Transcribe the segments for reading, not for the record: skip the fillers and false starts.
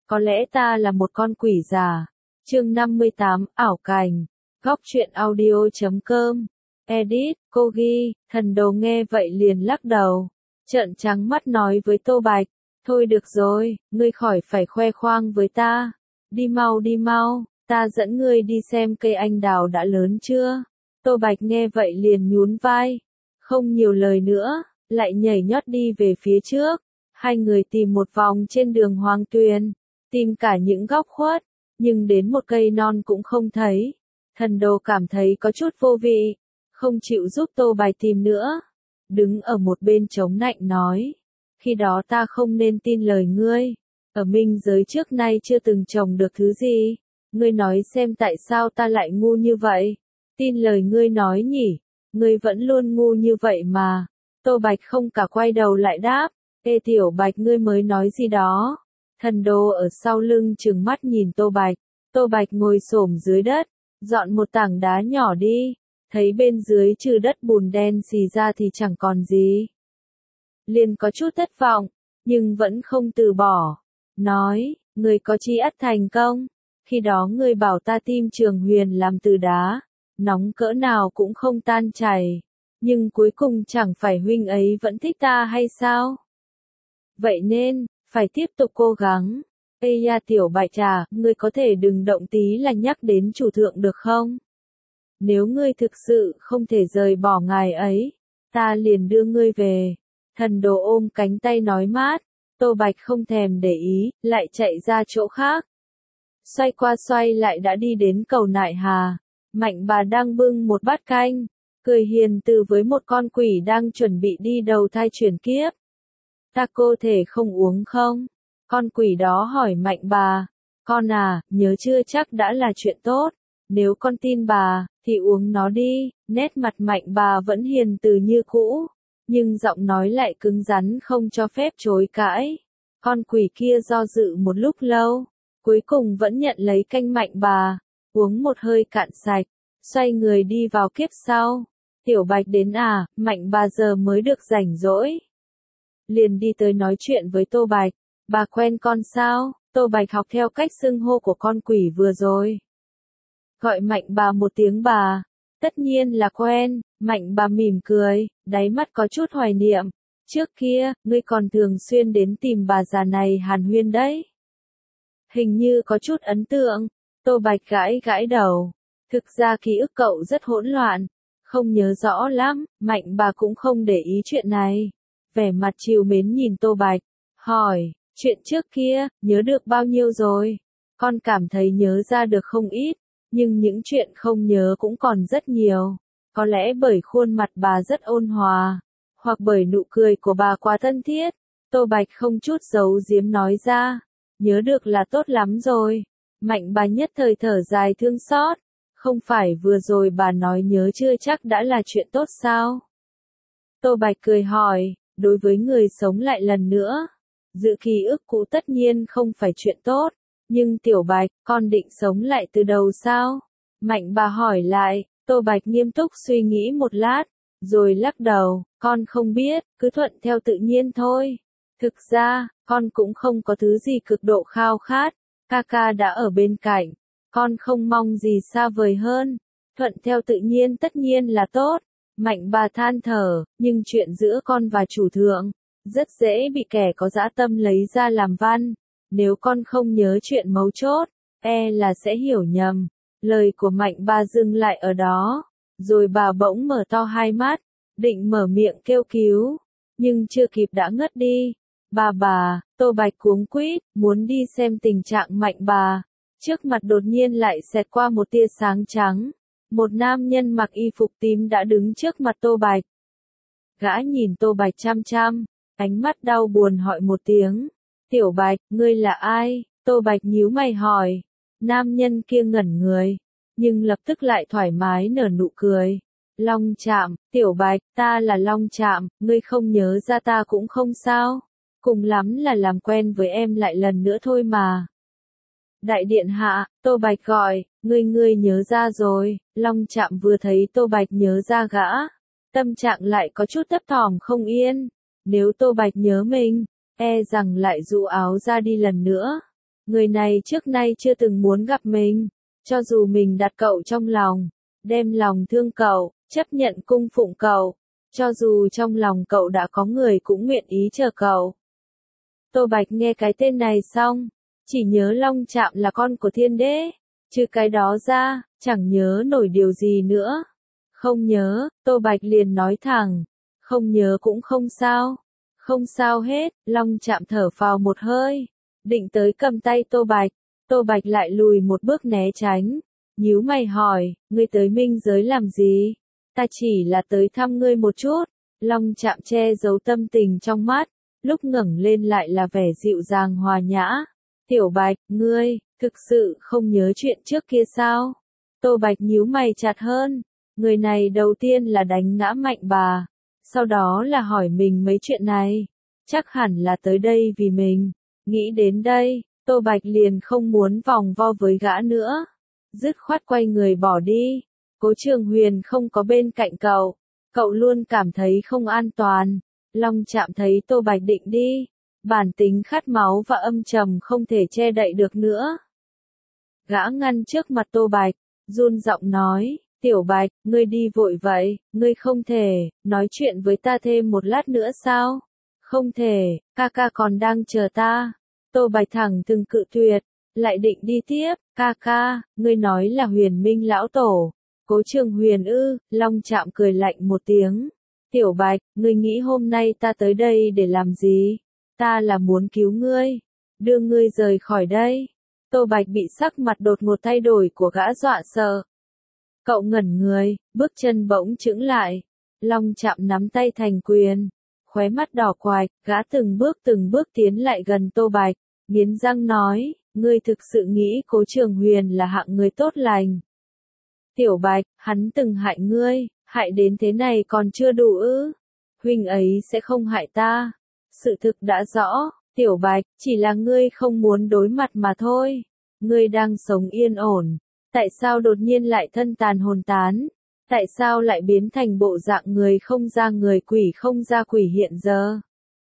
Có lẽ ta là một con quỷ già. Chương 58, ảo cảnh. Góc truyện audio.com. Edit, cô ghi, thần đồ nghe vậy liền lắc đầu. Trợn trắng mắt nói với Tô Bạch. Thôi được rồi, ngươi khỏi phải khoe khoang với ta. Đi mau, ta dẫn ngươi đi xem cây anh đào đã lớn chưa. Tô Bạch nghe vậy liền nhún vai. Không nhiều lời nữa, lại nhảy nhót đi về phía trước. Hai người tìm một vòng trên đường hoang tuyền, tìm cả những góc khuất, nhưng đến một cây non cũng không thấy. Thần đồ cảm thấy có chút vô vị, không chịu giúp Tô Bạch tìm nữa. Đứng ở một bên chống nạnh nói, khi đó ta không nên tin lời ngươi. Ở minh giới trước nay chưa từng trồng được thứ gì. Ngươi nói xem tại sao ta lại ngu như vậy. Tin lời ngươi nói nhỉ, ngươi vẫn luôn ngu như vậy mà. Tô Bạch không cả quay đầu lại đáp, ê tiểu Bạch ngươi mới nói gì đó. Thần đồ ở sau lưng trừng mắt nhìn Tô Bạch. Tô Bạch ngồi xổm dưới đất, dọn một tảng đá nhỏ đi, thấy bên dưới trừ đất bùn đen xì ra thì chẳng còn gì. Liền có chút thất vọng, nhưng vẫn không từ bỏ. Nói, người có chi ắt thành công. Khi đó ngươi bảo ta tim Trường Huyền làm từ đá, nóng cỡ nào cũng không tan chảy. Nhưng cuối cùng chẳng phải huynh ấy vẫn thích ta hay sao? Vậy nên, phải tiếp tục cố gắng. Ê ya tiểu Bạch à, ngươi có thể đừng động tí là nhắc đến chủ thượng được không? Nếu ngươi thực sự không thể rời bỏ ngài ấy, ta liền đưa ngươi về. Thần đồ ôm cánh tay nói mát. Tô Bạch không thèm để ý, lại chạy ra chỗ khác. Xoay qua xoay lại đã đi đến cầu Nại Hà. Mạnh bà đang bưng một bát canh, cười hiền từ với một con quỷ đang chuẩn bị đi đầu thai chuyển kiếp. Ta cô thể không uống không? Con quỷ đó hỏi Mạnh bà. Con à, nhớ chưa chắc đã là chuyện tốt. Nếu con tin bà, thì uống nó đi. Nét mặt Mạnh bà vẫn hiền từ như cũ, nhưng giọng nói lại cứng rắn không cho phép chối cãi. Con quỷ kia do dự một lúc lâu, cuối cùng vẫn nhận lấy canh Mạnh bà, uống một hơi cạn sạch, xoay người đi vào kiếp sau. Tiểu Bạch đến à, Mạnh bà giờ mới được rảnh rỗi. Liền đi tới nói chuyện với Tô Bạch. Bà quen con sao? Tô Bạch học theo cách xưng hô của con quỷ vừa rồi. Gọi Mạnh bà một tiếng bà. Tất nhiên là quen. Mạnh bà mỉm cười, đáy mắt có chút hoài niệm. Trước kia, ngươi còn thường xuyên đến tìm bà già này hàn huyên đấy. Hình như có chút ấn tượng. Tô Bạch gãi gãi đầu. Thực ra ký ức cậu rất hỗn loạn, không nhớ rõ lắm. Mạnh bà cũng không để ý chuyện này. Vẻ mặt trìu mến nhìn Tô Bạch, hỏi, chuyện trước kia, nhớ được bao nhiêu rồi? Con cảm thấy nhớ ra được không ít, nhưng những chuyện không nhớ cũng còn rất nhiều. Có lẽ bởi khuôn mặt bà rất ôn hòa, hoặc bởi nụ cười của bà quá thân thiết. Tô Bạch không chút giấu giếm nói ra, nhớ được là tốt lắm rồi. Mạnh bà nhất thời thở dài thương xót, không phải vừa rồi bà nói nhớ chưa chắc đã là chuyện tốt sao? Tô Bạch cười hỏi, đối với người sống lại lần nữa, giữ ký ức cũ tất nhiên không phải chuyện tốt, nhưng tiểu Bạch, con định sống lại từ đầu sao? Mạnh bà hỏi lại. Tô Bạch nghiêm túc suy nghĩ một lát, rồi lắc đầu, con không biết, cứ thuận theo tự nhiên thôi. Thực ra, con cũng không có thứ gì cực độ khao khát, ca ca đã ở bên cạnh, con không mong gì xa vời hơn. Thuận theo tự nhiên tất nhiên là tốt. Mạnh bà than thở, nhưng chuyện giữa con và chủ thượng, rất dễ bị kẻ có dã tâm lấy ra làm văn. Nếu con không nhớ chuyện mấu chốt, là sẽ hiểu nhầm. Lời của Mạnh bà dừng lại ở đó, rồi bà bỗng mở to hai mắt, định mở miệng kêu cứu, nhưng chưa kịp đã ngất đi. Bà, Tô Bạch cuống quýt, muốn đi xem tình trạng Mạnh bà. Trước mặt đột nhiên lại xẹt qua một tia sáng trắng. Một nam nhân mặc y phục tím đã đứng trước mặt Tô Bạch. Gã nhìn Tô Bạch chăm chăm, ánh mắt đau buồn hỏi một tiếng. Tiểu Bạch, ngươi là ai? Tô Bạch nhíu mày hỏi. Nam nhân kia ngẩn người, nhưng lập tức lại thoải mái nở nụ cười. Long Trạm, Tiểu Bạch, ta là Long Trạm, ngươi không nhớ ra ta cũng không sao. Cùng lắm là làm quen với em lại lần nữa thôi mà. Đại điện hạ, Tô Bạch gọi, ngươi nhớ ra rồi. Long Trạm vừa thấy Tô Bạch nhớ ra gã, tâm trạng lại có chút thấp thỏm không yên. Nếu Tô Bạch nhớ mình, rằng lại dụ áo ra đi lần nữa. Người này trước nay chưa từng muốn gặp mình, cho dù mình đặt cậu trong lòng, đem lòng thương cậu, chấp nhận cung phụng cậu, cho dù trong lòng cậu đã có người cũng nguyện ý chờ cậu. Tô Bạch nghe cái tên này xong, chỉ nhớ Long Trạm là con của Thiên Đế, chứ cái đó ra, chẳng nhớ nổi điều gì nữa. Không nhớ, Tô Bạch liền nói thẳng, không nhớ cũng không sao, không sao hết. Long Trạm thở phào một hơi, định tới cầm tay Tô Bạch lại lùi một bước né tránh, nhíu mày hỏi, ngươi tới Minh Giới làm gì? Ta chỉ là tới thăm ngươi một chút. Long Trạm che giấu tâm tình trong mắt, lúc ngẩng lên lại là vẻ dịu dàng hòa nhã. Tiểu Bạch, ngươi, thực sự không nhớ chuyện trước kia sao? Tô Bạch nhíu mày chặt hơn, người này đầu tiên là đánh ngã Mạnh Bà, sau đó là hỏi mình mấy chuyện này, chắc hẳn là tới đây vì mình. Nghĩ đến đây, Tô Bạch liền không muốn vòng vo với gã nữa, dứt khoát quay người bỏ đi. Cố Trường Huyền không có bên cạnh cậu luôn cảm thấy không an toàn. Long Trạm thấy Tô Bạch định đi, bản tính khát máu và âm trầm không thể che đậy được nữa. Gã ngăn trước mặt Tô Bạch, run giọng nói, Tiểu Bạch, ngươi đi vội vậy, ngươi không thể, nói chuyện với ta thêm một lát nữa sao? Không thể, ca ca còn đang chờ ta. Tô Bạch thẳng thừng cự tuyệt, lại định đi tiếp, ca ca, ngươi nói là Huyền Minh lão tổ. Cố Trường Huyền ư? Long Trạm cười lạnh một tiếng. Tiểu Bạch, ngươi nghĩ hôm nay ta tới đây để làm gì? Ta là muốn cứu ngươi, đưa ngươi rời khỏi đây. Tô Bạch bị sắc mặt đột ngột thay đổi của gã dọa sợ. Cậu ngẩn người, bước chân bỗng chững lại. Long Trạm nắm tay thành quyền, khóe mắt đỏ quạch, gã từng bước tiến lại gần Tô Bạch, nghiến răng nói, ngươi thực sự nghĩ Cố Trường Huyền là hạng người tốt lành. Tiểu Bạch, hắn từng hại ngươi, hại đến thế này còn chưa đủ ư? Huynh ấy sẽ không hại ta. Sự thực đã rõ, Tiểu Bạch, chỉ là ngươi không muốn đối mặt mà thôi. Ngươi đang sống yên ổn, tại sao đột nhiên lại thân tàn hồn tán? Tại sao lại biến thành bộ dạng người không ra người quỷ không ra quỷ hiện giờ?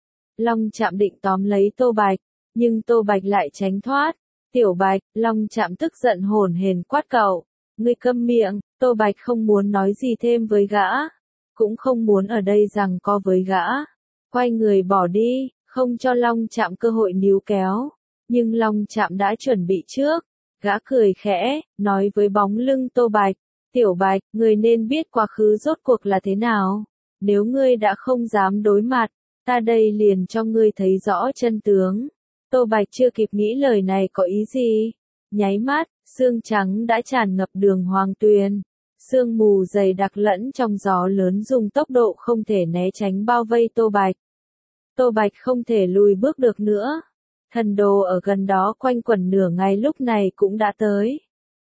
Long Trạm định tóm lấy Tô Bạch, nhưng Tô Bạch lại tránh thoát. Tiểu Bạch, Long Trạm tức giận hổn hển quát cậu, ngươi câm miệng. Tô Bạch không muốn nói gì thêm với gã, cũng không muốn ở đây giằng co với gã. Quay người bỏ đi, không cho Long Trạm cơ hội níu kéo. Nhưng Long Trạm đã chuẩn bị trước. Gã cười khẽ, nói với bóng lưng Tô Bạch, Tiểu Bạch, ngươi nên biết quá khứ rốt cuộc là thế nào. Nếu ngươi đã không dám đối mặt, ta đây liền cho ngươi thấy rõ chân tướng. Tô Bạch chưa kịp nghĩ lời này có ý gì. Nháy mắt, sương trắng đã tràn ngập đường Hoàng Tuyền. Sương mù dày đặc lẫn trong gió lớn dùng tốc độ không thể né tránh bao vây Tô Bạch. Tô Bạch không thể lùi bước được nữa. Thần đồ ở gần đó quanh quẩn nửa ngày lúc này cũng đã tới.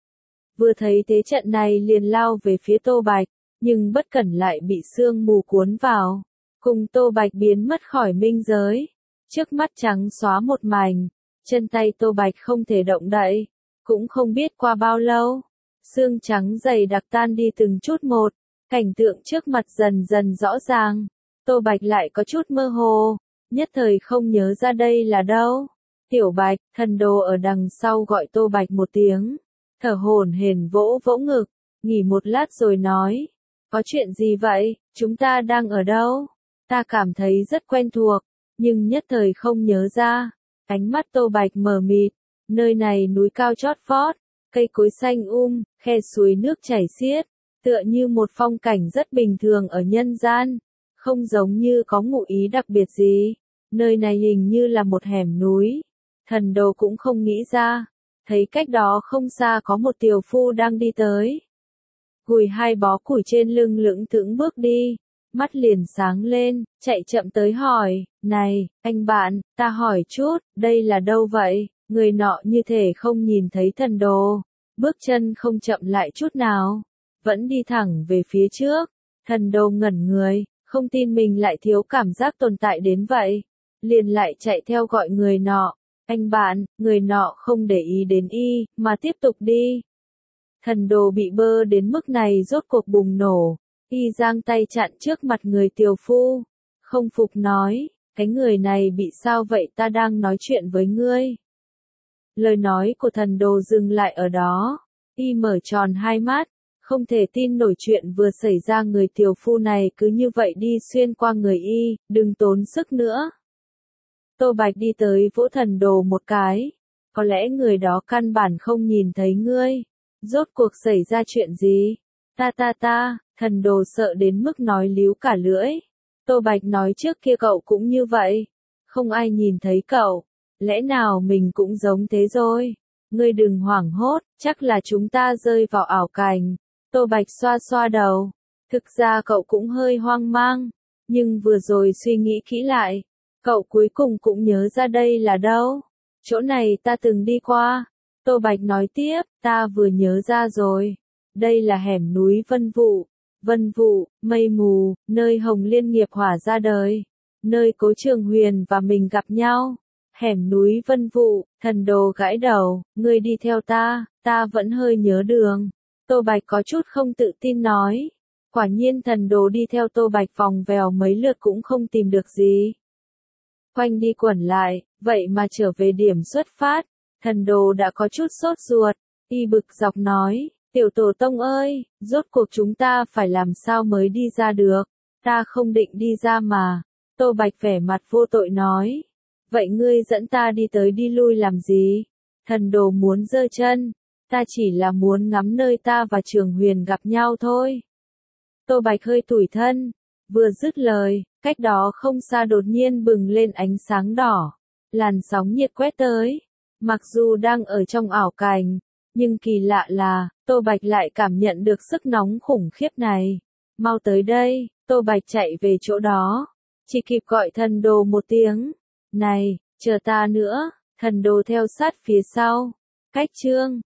Vừa thấy thế trận này liền lao về phía Tô Bạch, nhưng bất cẩn lại bị sương mù cuốn vào. Cùng Tô Bạch biến mất khỏi minh giới. Trước mắt trắng xóa một mảnh, chân tay Tô Bạch không thể động đậy. Cũng không biết qua bao lâu, sương trắng dày đặc tan đi từng chút một, cảnh tượng trước mặt dần dần rõ ràng. Tô Bạch lại có chút mơ hồ, nhất thời không nhớ ra đây là đâu. Tiểu Bạch, thần đồ ở đằng sau gọi Tô Bạch một tiếng, thở hổn hển vỗ vỗ ngực, nghỉ một lát rồi nói, có chuyện gì vậy, chúng ta đang ở đâu? Ta cảm thấy rất quen thuộc, nhưng nhất thời không nhớ ra. Ánh mắt Tô Bạch mờ mịt, nơi này núi cao chót vót, cây cối xanh khe suối nước chảy xiết, tựa như một phong cảnh rất bình thường ở nhân gian, không giống như có ngụ ý đặc biệt gì. Nơi này hình như là một hẻm núi. Thần đồ cũng không nghĩ ra, thấy cách đó không xa có một tiểu phu đang đi tới. Gùi hai bó củi trên lưng lững thững bước đi, mắt liền sáng lên, chạy chậm tới hỏi, này, anh bạn, ta hỏi chút, đây là đâu vậy? Người nọ như thể không nhìn thấy thần đồ, bước chân không chậm lại chút nào, vẫn đi thẳng về phía trước. Thần đồ ngẩn người, không tin mình lại thiếu cảm giác tồn tại đến vậy, liền lại chạy theo gọi người nọ. Anh bạn, người nọ không để ý đến y, mà tiếp tục đi. Thần đồ bị bơ đến mức này rốt cuộc bùng nổ, y giang tay chặn trước mặt người tiểu phu, không phục nói, cái người này bị sao vậy, ta đang nói chuyện với ngươi. Lời nói của thần đồ dừng lại ở đó. Y mở tròn hai mắt, không thể tin nổi chuyện vừa xảy ra, người tiểu phu này cứ như vậy đi xuyên qua người y, đừng tốn sức nữa. Tô Bạch đi tới vỗ thần đồ một cái. Có lẽ người đó căn bản không nhìn thấy ngươi. Rốt cuộc xảy ra chuyện gì? Ta, thần đồ sợ đến mức nói líu cả lưỡi. Tô Bạch nói trước kia cậu cũng như vậy. Không ai nhìn thấy cậu. Lẽ nào mình cũng giống thế rồi? Ngươi đừng hoảng hốt, chắc là chúng ta rơi vào ảo cảnh. Tô Bạch xoa xoa đầu. Thực ra cậu cũng hơi hoang mang. Nhưng vừa rồi suy nghĩ kỹ lại. Cậu cuối cùng cũng nhớ ra đây là đâu. Chỗ này ta từng đi qua. Tô Bạch nói tiếp, ta vừa nhớ ra rồi. Đây là hẻm núi Vân Vụ. Vân Vụ, mây mù, nơi Hồng Liên nghiệp hỏa ra đời. Nơi Cố Trường Huyền và mình gặp nhau. Hẻm núi Vân Vụ, thần đồ gãi đầu, ngươi đi theo ta vẫn hơi nhớ đường. Tô Bạch có chút không tự tin nói. Quả nhiên thần đồ đi theo Tô Bạch vòng vèo mấy lượt cũng không tìm được gì. Quanh đi quẩn lại, vậy mà trở về điểm xuất phát. Thần đồ đã có chút sốt ruột. Y bực dọc nói, tiểu tổ tông ơi, rốt cuộc chúng ta phải làm sao mới đi ra được. Ta không định đi ra mà. Tô Bạch vẻ mặt vô tội nói. Vậy ngươi dẫn ta đi tới đi lui làm gì? Thần đồ muốn giơ chân. Ta chỉ là muốn ngắm nơi ta và Trường Huyền gặp nhau thôi. Tô Bạch hơi tủi thân. Vừa dứt lời, cách đó không xa đột nhiên bừng lên ánh sáng đỏ. Làn sóng nhiệt quét tới. Mặc dù đang ở trong ảo cảnh, nhưng kỳ lạ là, Tô Bạch lại cảm nhận được sức nóng khủng khiếp này. Mau tới đây, Tô Bạch chạy về chỗ đó. Chỉ kịp gọi thần đồ một tiếng. Này, chờ ta nữa, thần đồ theo sát phía sau. Cách chương